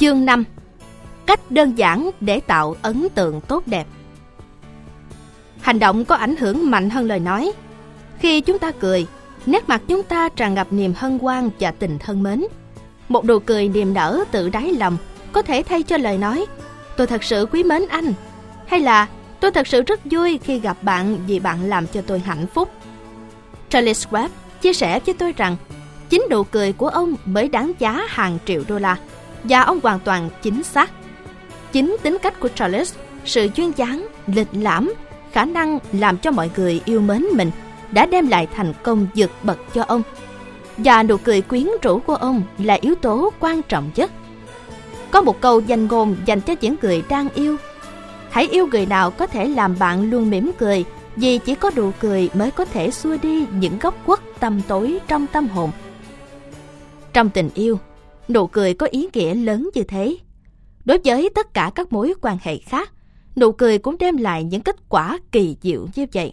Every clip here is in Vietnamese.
Chương 5. Cách đơn giản để tạo ấn tượng tốt đẹp. Hành động có ảnh hưởng mạnh hơn lời nói. Khi chúng ta cười, nét mặt chúng ta tràn ngập niềm hân hoan và tình thân mến. Một nụ cười niềm nở từ đáy lòng có thể thay cho lời nói "Tôi thật sự quý mến anh", hay là "Tôi thật sự rất vui khi gặp bạn vì bạn làm cho tôi hạnh phúc". Charles Schwab chia sẻ với tôi rằng chính nụ cười của ông mới đáng giá hàng triệu đô la, và ông hoàn toàn chính xác. Chính tính cách của Charles, sự duyên dáng, lịch lãm, khả năng làm cho mọi người yêu mến mình đã đem lại thành công vượt bậc cho ông. Và nụ cười quyến rũ của ông là yếu tố quan trọng nhất. Có một câu danh ngôn dành cho những người đang yêu: hãy yêu người nào có thể làm bạn luôn mỉm cười, vì chỉ có nụ cười mới có thể xua đi những góc khuất tăm tối trong tâm hồn. Trong tình yêu, nụ cười có ý nghĩa lớn như thế. Đối với tất cả các mối quan hệ khác, nụ cười cũng đem lại những kết quả kỳ diệu như vậy.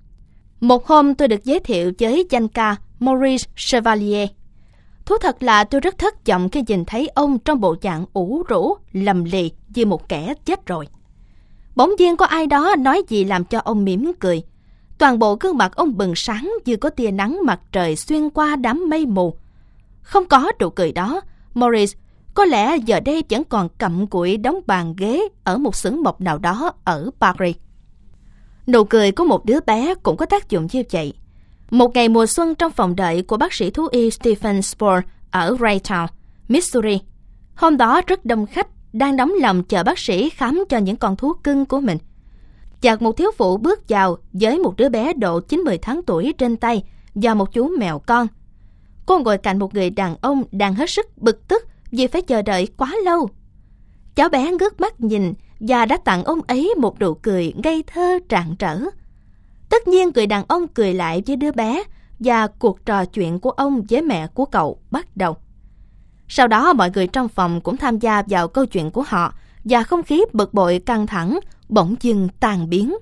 Một hôm tôi được giới thiệu với danh ca Maurice Chevalier. Thú thật là tôi rất thất vọng khi nhìn thấy ông trong bộ dạng ủ rũ, lầm lì như một kẻ chết rồi. Bỗng nhiên có ai đó nói gì làm cho ông mỉm cười. Toàn bộ gương mặt ông bừng sáng như có tia nắng mặt trời xuyên qua đám mây mù. Không có nụ cười đó, Maurice có lẽ giờ đây vẫn còn cặm cụi đóng bàn ghế ở một xưởng mộc nào đó ở Paris. Nụ cười của một đứa bé cũng có tác dụng như vậy. Một ngày mùa xuân trong phòng đợi của bác sĩ thú y Stephen Spore ở Raytown, Missouri. Hôm đó rất đông khách đang nóng lòng chờ bác sĩ khám cho những con thú cưng của mình. Chợt một thiếu phụ bước vào với một đứa bé độ 9-10 tháng tuổi trên tay và một chú mèo con. Cô ngồi cạnh một người đàn ông đang hết sức bực tức vì phải chờ đợi quá lâu. Cháu bé ngước mắt nhìn và đã tặng ông ấy một nụ cười ngây thơ rạng rỡ. Tất nhiên người đàn ông cười lại với đứa bé và cuộc trò chuyện của ông với mẹ của cậu bắt đầu. Sau đó mọi người trong phòng cũng tham gia vào câu chuyện của họ và không khí bực bội căng thẳng bỗng dưng tan biến.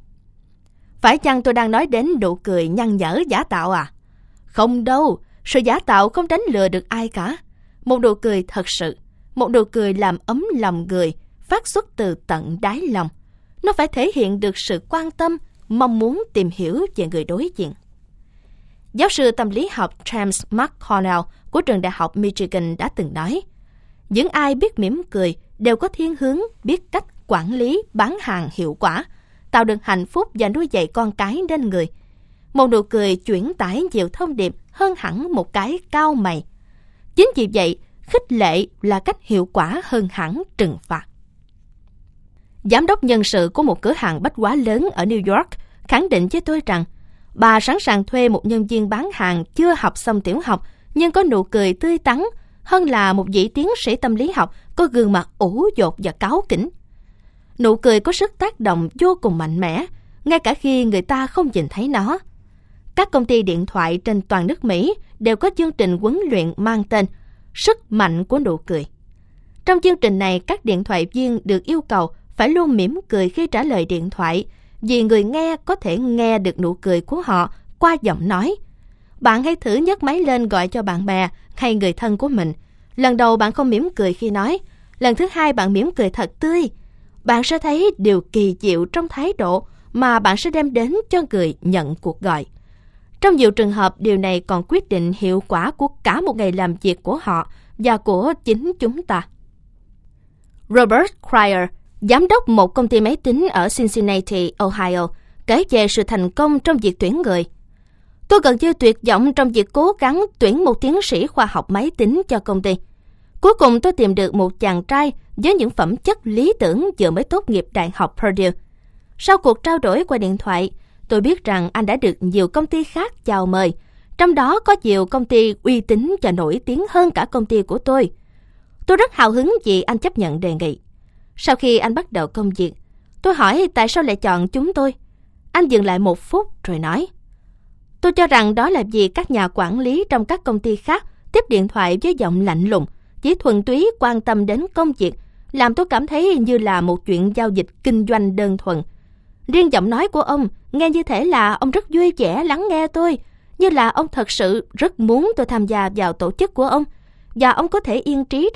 Phải chăng tôi đang nói đến nụ cười nhăn nhở giả tạo à? Không đâu, sự giả tạo không đánh lừa được ai cả. Một nụ cười thật sự, một nụ cười làm ấm lòng người, phát xuất từ tận đáy lòng. Nó phải thể hiện được sự quan tâm, mong muốn tìm hiểu về người đối diện. Giáo sư tâm lý học James McConnell của trường đại học Michigan đã từng nói, những ai biết mỉm cười đều có thiên hướng biết cách quản lý, bán hàng hiệu quả, tạo được hạnh phúc và nuôi dạy con cái nên người. Một nụ cười chuyển tải nhiều thông điệp hơn hẳn một cái cau mày. Chính vì vậy, khích lệ là cách hiệu quả hơn hẳn trừng phạt. Giám đốc nhân sự của một cửa hàng bách hóa lớn ở New York khẳng định với tôi rằng bà sẵn sàng thuê một nhân viên bán hàng chưa học xong tiểu học nhưng có nụ cười tươi tắn hơn là một vị tiến sĩ tâm lý học có gương mặt ủ dột và cáu kỉnh. Nụ cười có sức tác động vô cùng mạnh mẽ, ngay cả khi người ta không nhìn thấy nó. Các công ty điện thoại trên toàn nước Mỹ đều có chương trình huấn luyện mang tên Sức mạnh của nụ cười. Trong chương trình này, các điện thoại viên được yêu cầu phải luôn mỉm cười khi trả lời điện thoại, vì người nghe có thể nghe được nụ cười của họ qua giọng nói. Bạn hãy thử nhấc máy lên gọi cho bạn bè hay người thân của mình. Lần đầu bạn không mỉm cười khi nói, lần thứ hai bạn mỉm cười thật tươi. Bạn sẽ thấy điều kỳ diệu trong thái độ mà bạn sẽ đem đến cho người nhận cuộc gọi. Trong nhiều trường hợp, điều này còn quyết định hiệu quả của cả một ngày làm việc của họ và của chính chúng ta. Robert Cryer, giám đốc một công ty máy tính ở Cincinnati, Ohio, kể về sự thành công trong việc tuyển người. Tôi gần như tuyệt vọng trong việc cố gắng tuyển một tiến sĩ khoa học máy tính cho công ty. Cuối cùng tôi tìm được một chàng trai với những phẩm chất lý tưởng vừa mới tốt nghiệp Đại học Purdue. Sau cuộc trao đổi qua điện thoại, tôi biết rằng anh đã được nhiều công ty khác chào mời, trong đó có nhiều công ty uy tín và nổi tiếng hơn cả công ty của tôi. Tôi rất hào hứng vì anh chấp nhận đề nghị. Sau khi anh bắt đầu công việc, tôi hỏi tại sao lại chọn chúng tôi. Anh dừng lại một phút rồi nói, tôi cho rằng đó là vì các nhà quản lý trong các công ty khác tiếp điện thoại với giọng lạnh lùng, chỉ thuần túy quan tâm đến công việc, làm tôi cảm thấy như là một chuyện giao dịch kinh doanh đơn thuần. Riêng giọng nói của ông nghe như thể là ông rất vui vẻ lắng nghe tôi, như là ông thật sự rất muốn tôi tham gia vào tổ chức của ông, và ông có thể yên trí rằng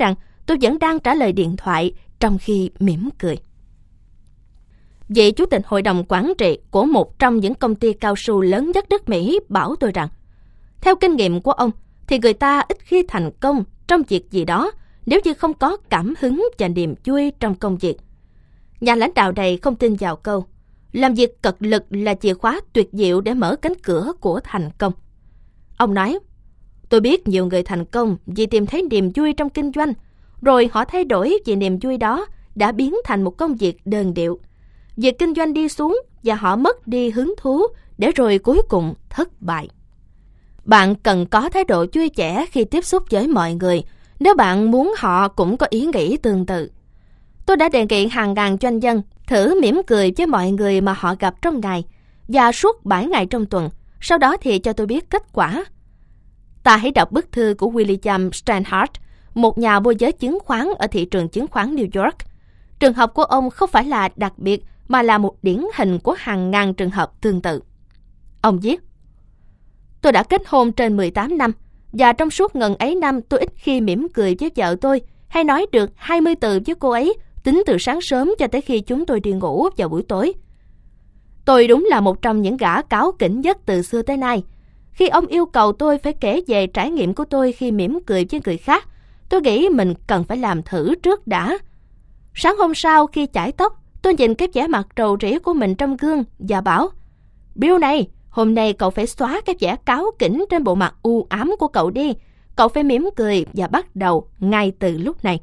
tôi vẫn đang trả lời điện thoại trong khi mỉm cười. Vị chủ tịch hội đồng quản trị của một trong những công ty cao su lớn nhất nước Mỹ bảo tôi rằng, theo kinh nghiệm của ông, thì người ta ít khi thành công trong việc gì đó nếu như không có cảm hứng và niềm vui trong công việc. Nhà lãnh đạo này không tin vào câu, làm việc cật lực là chìa khóa tuyệt diệu để mở cánh cửa của thành công. Ông nói, tôi biết nhiều người thành công vì tìm thấy niềm vui trong kinh doanh, rồi họ thay đổi vì niềm vui đó đã biến thành một công việc đơn điệu. Việc kinh doanh đi xuống và họ mất đi hứng thú để rồi cuối cùng thất bại. Bạn cần có thái độ vui vẻ khi tiếp xúc với mọi người nếu bạn muốn họ cũng có ý nghĩ tương tự. Tôi đã đề nghị hàng ngàn doanh nhân thử mỉm cười với mọi người mà họ gặp trong ngày và suốt 7 ngày trong tuần, sau đó thì cho tôi biết kết quả. Ta hãy đọc bức thư của William Steinhardt, một nhà môi giới chứng khoán ở thị trường chứng khoán New York. Trường hợp của ông không phải là đặc biệt mà là một điển hình của hàng ngàn trường hợp tương tự. Ông viết, tôi đã kết hôn trên 18 năm và trong suốt ngần ấy năm tôi ít khi mỉm cười với vợ tôi hay nói được 20 từ với cô ấy tính từ sáng sớm cho tới khi chúng tôi đi ngủ vào buổi tối. Tôi đúng là một trong những gã cáu kỉnh nhất từ xưa tới nay. Khi ông yêu cầu tôi phải kể về trải nghiệm của tôi khi mỉm cười với người khác, tôi nghĩ mình cần phải làm thử trước đã. Sáng hôm sau khi chải tóc, tôi nhìn cái vẻ mặt rầu rĩ của mình trong gương và bảo, Bill này, hôm nay cậu phải xóa cái vẻ cáu kỉnh trên bộ mặt u ám của cậu đi. Cậu phải mỉm cười và bắt đầu ngay từ lúc này.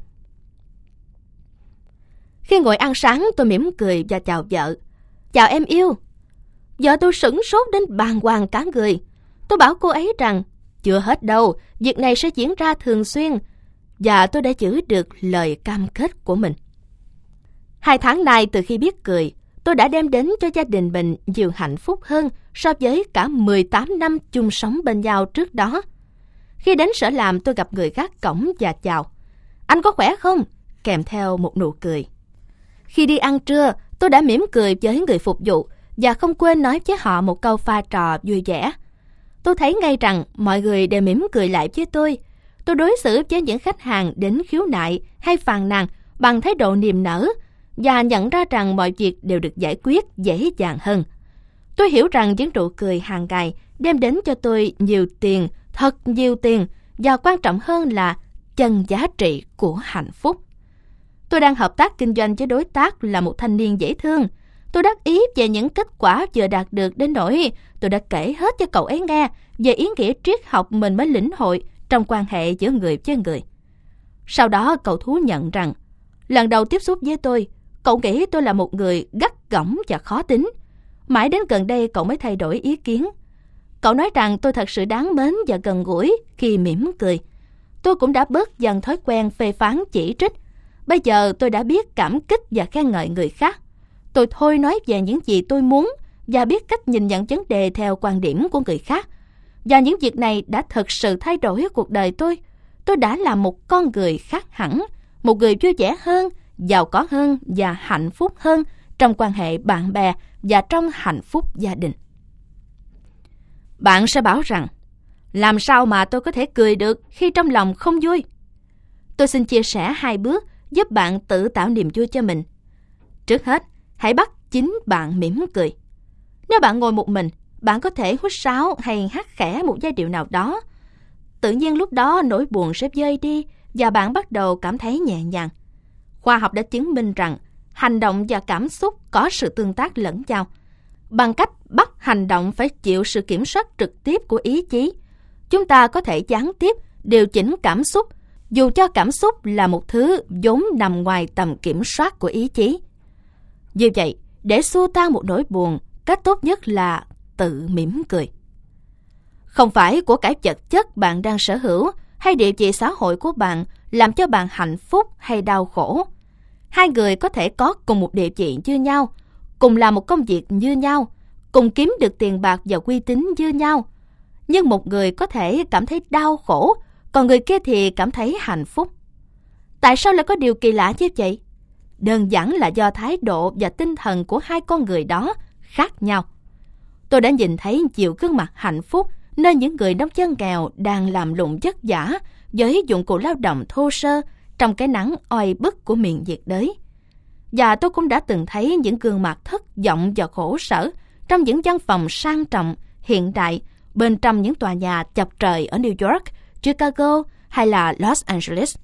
Khi ngồi ăn sáng, tôi mỉm cười và chào vợ. Chào em yêu. Vợ tôi sửng sốt đến bàng hoàng cả người. Tôi bảo cô ấy rằng, chưa hết đâu, việc này sẽ diễn ra thường xuyên. Và tôi đã giữ được lời cam kết của mình. 2 tháng nay từ khi biết cười, tôi đã đem đến cho gia đình mình nhiều hạnh phúc hơn so với cả 18 năm chung sống bên nhau trước đó. Khi đến sở làm, tôi gặp người gác cổng và chào. Anh có khỏe không? Kèm theo một nụ cười. Khi đi ăn trưa, tôi đã mỉm cười với người phục vụ và không quên nói với họ một câu pha trò vui vẻ. Tôi thấy ngay rằng mọi người đều mỉm cười lại với tôi. Tôi đối xử với những khách hàng đến khiếu nại hay phàn nàn bằng thái độ niềm nở và nhận ra rằng mọi việc đều được giải quyết dễ dàng hơn. Tôi hiểu rằng những nụ cười hàng ngày đem đến cho tôi nhiều tiền, thật nhiều tiền, và quan trọng hơn là chân giá trị của hạnh phúc. Tôi đang hợp tác kinh doanh với đối tác là một thanh niên dễ thương. Tôi đắc ý về những kết quả vừa đạt được đến nỗi tôi đã kể hết cho cậu ấy nghe về ý nghĩa triết học mình mới lĩnh hội trong quan hệ giữa người với người. Sau đó cậu thú nhận rằng, lần đầu tiếp xúc với tôi, cậu nghĩ tôi là một người gắt gỏng và khó tính. Mãi đến gần đây cậu mới thay đổi ý kiến. Cậu nói rằng tôi thật sự đáng mến và gần gũi khi mỉm cười. Tôi cũng đã bớt dần thói quen phê phán chỉ trích. Bây giờ tôi đã biết cảm kích và khen ngợi người khác. Tôi thôi nói về những gì tôi muốn và biết cách nhìn nhận vấn đề theo quan điểm của người khác. Và những việc này đã thực sự thay đổi cuộc đời tôi. Tôi đã là một con người khác hẳn, một người vui vẻ hơn, giàu có hơn và hạnh phúc hơn trong quan hệ bạn bè và trong hạnh phúc gia đình. Bạn sẽ bảo rằng, làm sao mà tôi có thể cười được khi trong lòng không vui? Tôi xin chia sẻ 2 bước giúp bạn tự tạo niềm vui cho mình. Trước hết, hãy bắt chính bạn mỉm cười. Nếu bạn ngồi một mình, bạn có thể huýt sáo hay hát khẽ một giai điệu nào đó. Tự nhiên lúc đó nỗi buồn sẽ vơi đi và bạn bắt đầu cảm thấy nhẹ nhàng. Khoa học đã chứng minh rằng hành động và cảm xúc có sự tương tác lẫn nhau. Bằng cách bắt hành động phải chịu sự kiểm soát trực tiếp của ý chí, chúng ta có thể gián tiếp điều chỉnh cảm xúc, dù cho cảm xúc là một thứ vốn nằm ngoài tầm kiểm soát của ý chí. Như vậy, để xua tan một nỗi buồn, cách tốt nhất là tự mỉm cười. Không phải của cải vật chất bạn đang sở hữu hay địa vị xã hội của bạn làm cho bạn hạnh phúc hay đau khổ. 2 người có thể có cùng một địa vị như nhau, cùng làm một công việc như nhau, cùng kiếm được tiền bạc và uy tín như nhau. Nhưng một người có thể cảm thấy đau khổ, còn người kia thì cảm thấy hạnh phúc. Tại sao lại có điều kỳ lạ như vậy? Đơn giản là do thái độ và tinh thần của 2 con người đó khác nhau. Tôi đã nhìn thấy nhiều gương mặt hạnh phúc nơi những người nông dân nghèo đang làm lụng vất vả với dụng cụ lao động thô sơ trong cái nắng oi bức của miền nhiệt đới. Và tôi cũng đã từng thấy những gương mặt thất vọng và khổ sở trong những văn phòng sang trọng, hiện đại, bên trong những tòa nhà chọc trời ở New York, Chicago hay là Los Angeles.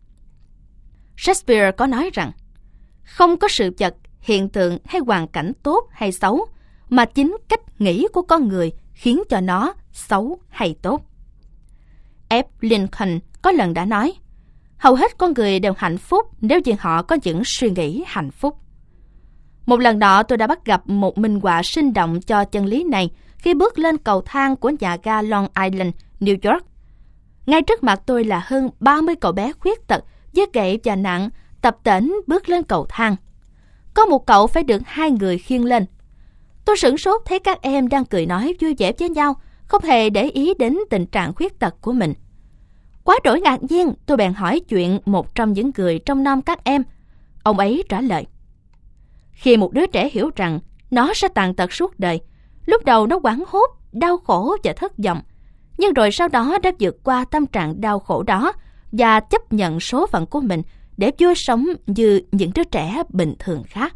Shakespeare có nói rằng, không có sự vật, hiện tượng hay hoàn cảnh tốt hay xấu, mà chính cách nghĩ của con người khiến cho nó xấu hay tốt. F. Lincoln có lần đã nói, hầu hết con người đều hạnh phúc nếu như họ có những suy nghĩ hạnh phúc. Một lần nọ tôi đã bắt gặp một minh họa sinh động cho chân lý này khi bước lên cầu thang của nhà ga Long Island, New York. Ngay trước mặt tôi là hơn 30 cậu bé khuyết tật với gậy và nặng tập tễnh bước lên cầu thang. Có một cậu phải được 2 người khiêng lên. Tôi sửng sốt thấy các em đang cười nói vui vẻ với nhau, không hề để ý đến tình trạng khuyết tật của mình. Quá đổi ngạc nhiên, tôi bèn hỏi chuyện một trong những người trong nom các em. Ông ấy trả lời, khi một đứa trẻ hiểu rằng nó sẽ tàn tật suốt đời, lúc đầu nó hoảng hốt, đau khổ và thất vọng, nhưng rồi sau đó đã vượt qua tâm trạng đau khổ đó và chấp nhận số phận của mình để vui sống như những đứa trẻ bình thường khác.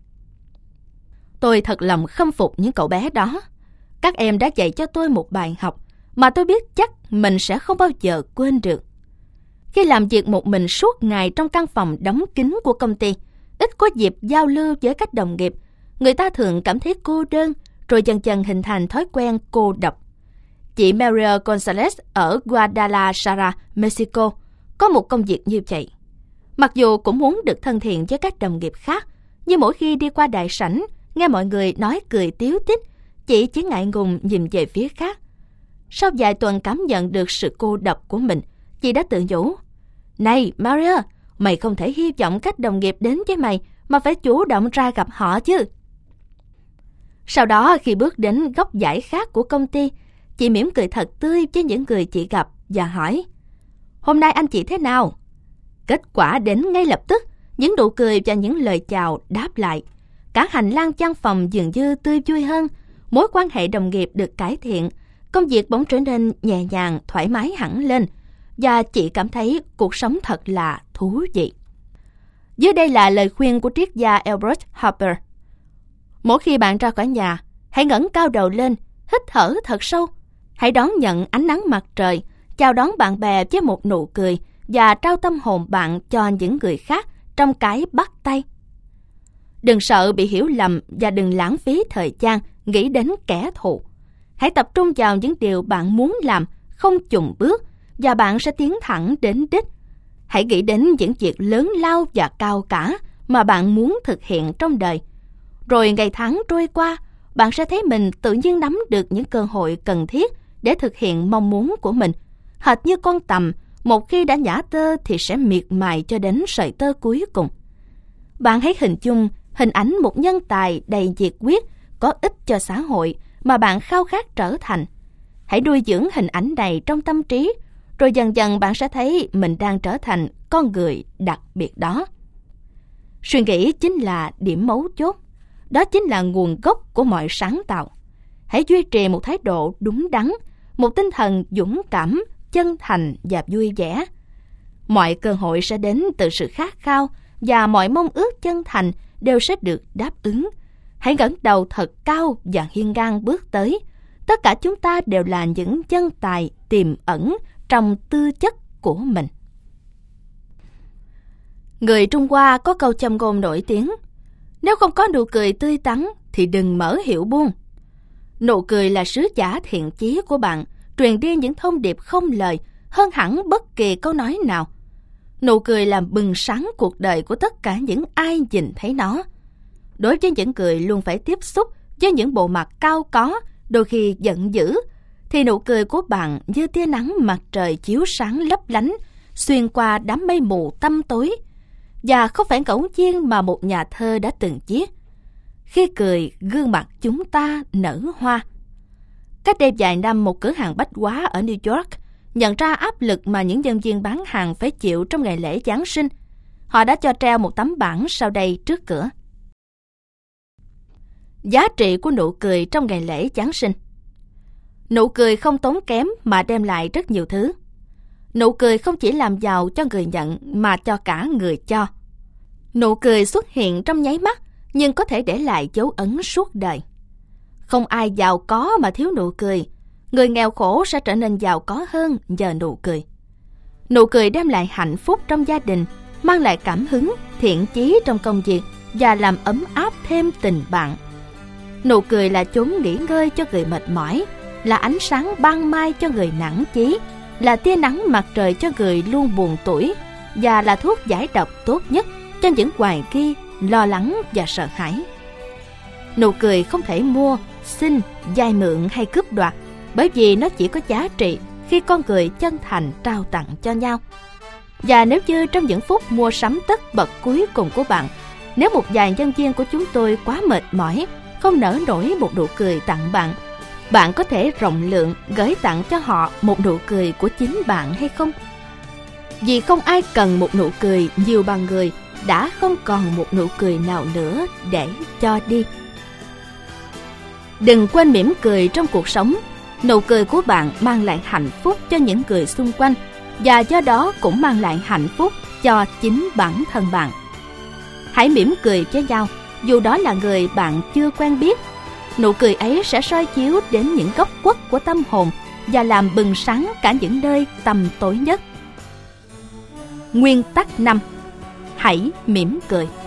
Tôi thật lòng khâm phục những cậu bé đó. Các em đã dạy cho tôi một bài học mà tôi biết chắc mình sẽ không bao giờ quên được. Khi làm việc một mình suốt ngày trong căn phòng đóng kín của công ty, ít có dịp giao lưu với các đồng nghiệp, người ta thường cảm thấy cô đơn, rồi dần dần hình thành thói quen cô độc. Chị Maria Gonzalez ở Guadalajara, Mexico, có một công việc như vậy. Mặc dù cũng muốn được thân thiện với các đồng nghiệp khác, nhưng mỗi khi đi qua đại sảnh, nghe mọi người nói cười tíu tít, chị chỉ ngại ngùng nhìn về phía khác. Sau vài tuần cảm nhận được sự cô độc của mình, chị đã tự nhủ, này Maria, mày không thể hy vọng các đồng nghiệp đến với mày, mà phải chủ động ra gặp họ chứ. Sau đó khi bước đến góc dãy khác của công ty, chị mỉm cười thật tươi với những người chị gặp và hỏi, hôm nay anh chị thế nào? Kết quả đến ngay lập tức, những nụ cười và những lời chào đáp lại. Cả hành lang văn phòng dường như tươi vui hơn, mối quan hệ đồng nghiệp được cải thiện, công việc bỗng trở nên nhẹ nhàng, thoải mái hẳn lên, và chị cảm thấy cuộc sống thật là thú vị. Dưới đây là lời khuyên của triết gia Albert Harper. Mỗi khi bạn ra khỏi nhà, hãy ngẩng cao đầu lên, hít thở thật sâu. Hãy đón nhận ánh nắng mặt trời, chào đón bạn bè với một nụ cười và trao tâm hồn bạn cho những người khác trong cái bắt tay. Đừng sợ bị hiểu lầm và đừng lãng phí thời gian nghĩ đến kẻ thù. Hãy tập trung vào những điều bạn muốn làm, không chùn bước, và bạn sẽ tiến thẳng đến đích. Hãy nghĩ đến những việc lớn lao và cao cả mà bạn muốn thực hiện trong đời. Rồi ngày tháng trôi qua, bạn sẽ thấy mình tự nhiên nắm được những cơ hội cần thiết để thực hiện mong muốn của mình. Hệt như con tằm, một khi đã nhả tơ thì sẽ miệt mài cho đến sợi tơ cuối cùng. Bạn hãy hình dung hình ảnh một nhân tài đầy nhiệt huyết, có ích cho xã hội mà bạn khao khát trở thành. Hãy nuôi dưỡng hình ảnh này trong tâm trí, rồi dần dần bạn sẽ thấy mình đang trở thành con người đặc biệt đó. Suy nghĩ chính là điểm mấu chốt. Đó chính là nguồn gốc của mọi sáng tạo. Hãy duy trì một thái độ đúng đắn, một tinh thần dũng cảm, chân thành và vui vẻ. Mọi cơ hội sẽ đến từ sự khát khao, và mọi mong ước chân thành đều sẽ được đáp ứng. Hãy ngẩng đầu thật cao và hiên ngang bước tới. Tất cả chúng ta đều là những nhân tài tiềm ẩn trong tư chất của mình. Người Trung Hoa có câu châm ngôn nổi tiếng, nếu không có nụ cười tươi tắn thì đừng mở hiệu buôn. Nụ cười là sứ giả thiện chí của bạn, truyền đi những thông điệp không lời hơn hẳn bất kỳ câu nói nào. Nụ cười làm bừng sáng cuộc đời của tất cả những ai nhìn thấy nó. Đối với những người luôn phải tiếp xúc với những bộ mặt cao có, đôi khi giận dữ, thì nụ cười của bạn như tia nắng mặt trời chiếu sáng lấp lánh xuyên qua đám mây mù tăm tối. Và không phải ngẫu nhiên mà một nhà thơ đã từng viết, khi cười gương mặt chúng ta nở hoa. Cách đây vài năm, một cửa hàng bách hóa ở New York nhận ra áp lực mà những nhân viên bán hàng phải chịu trong ngày lễ Giáng sinh. Họ đã cho treo một tấm bảng sau đây trước cửa. Giá trị của nụ cười trong ngày lễ Giáng sinh. Nụ cười không tốn kém mà đem lại rất nhiều thứ. Nụ cười không chỉ làm giàu cho người nhận mà cho cả người cho. Nụ cười xuất hiện trong nháy mắt nhưng có thể để lại dấu ấn suốt đời. Không ai giàu có mà thiếu nụ cười. Người nghèo khổ sẽ trở nên giàu có hơn nhờ nụ cười. Nụ cười đem lại hạnh phúc trong gia đình, mang lại cảm hứng, thiện chí trong công việc và làm ấm áp thêm tình bạn. Nụ cười là chốn nghỉ ngơi cho người mệt mỏi, là ánh sáng ban mai cho người nản chí, là tia nắng mặt trời cho người luôn buồn tủi, và là thuốc giải độc tốt nhất cho những hoài nghi, lo lắng và sợ hãi. Nụ cười không thể mua, xin, vay mượn hay cướp đoạt, bởi vì nó chỉ có giá trị khi con người chân thành trao tặng cho nhau. Và nếu như trong những phút mua sắm tất bật cuối cùng của bạn, nếu một vài nhân viên của chúng tôi quá mệt mỏi, không nỡ nổi một nụ cười tặng bạn, bạn có thể rộng lượng gửi tặng cho họ một nụ cười của chính bạn hay không? Vì không ai cần một nụ cười nhiều bằng người đã không còn một nụ cười nào nữa để cho đi. Đừng quên mỉm cười trong cuộc sống. Nụ cười của bạn mang lại hạnh phúc cho những người xung quanh, và do đó cũng mang lại hạnh phúc cho chính bản thân bạn. Hãy mỉm cười với nhau, dù đó là người bạn chưa quen biết. Nụ cười ấy sẽ soi chiếu đến những góc khuất của tâm hồn và làm bừng sáng cả những nơi tăm tối nhất. Nguyên tắc 5. Hãy mỉm cười.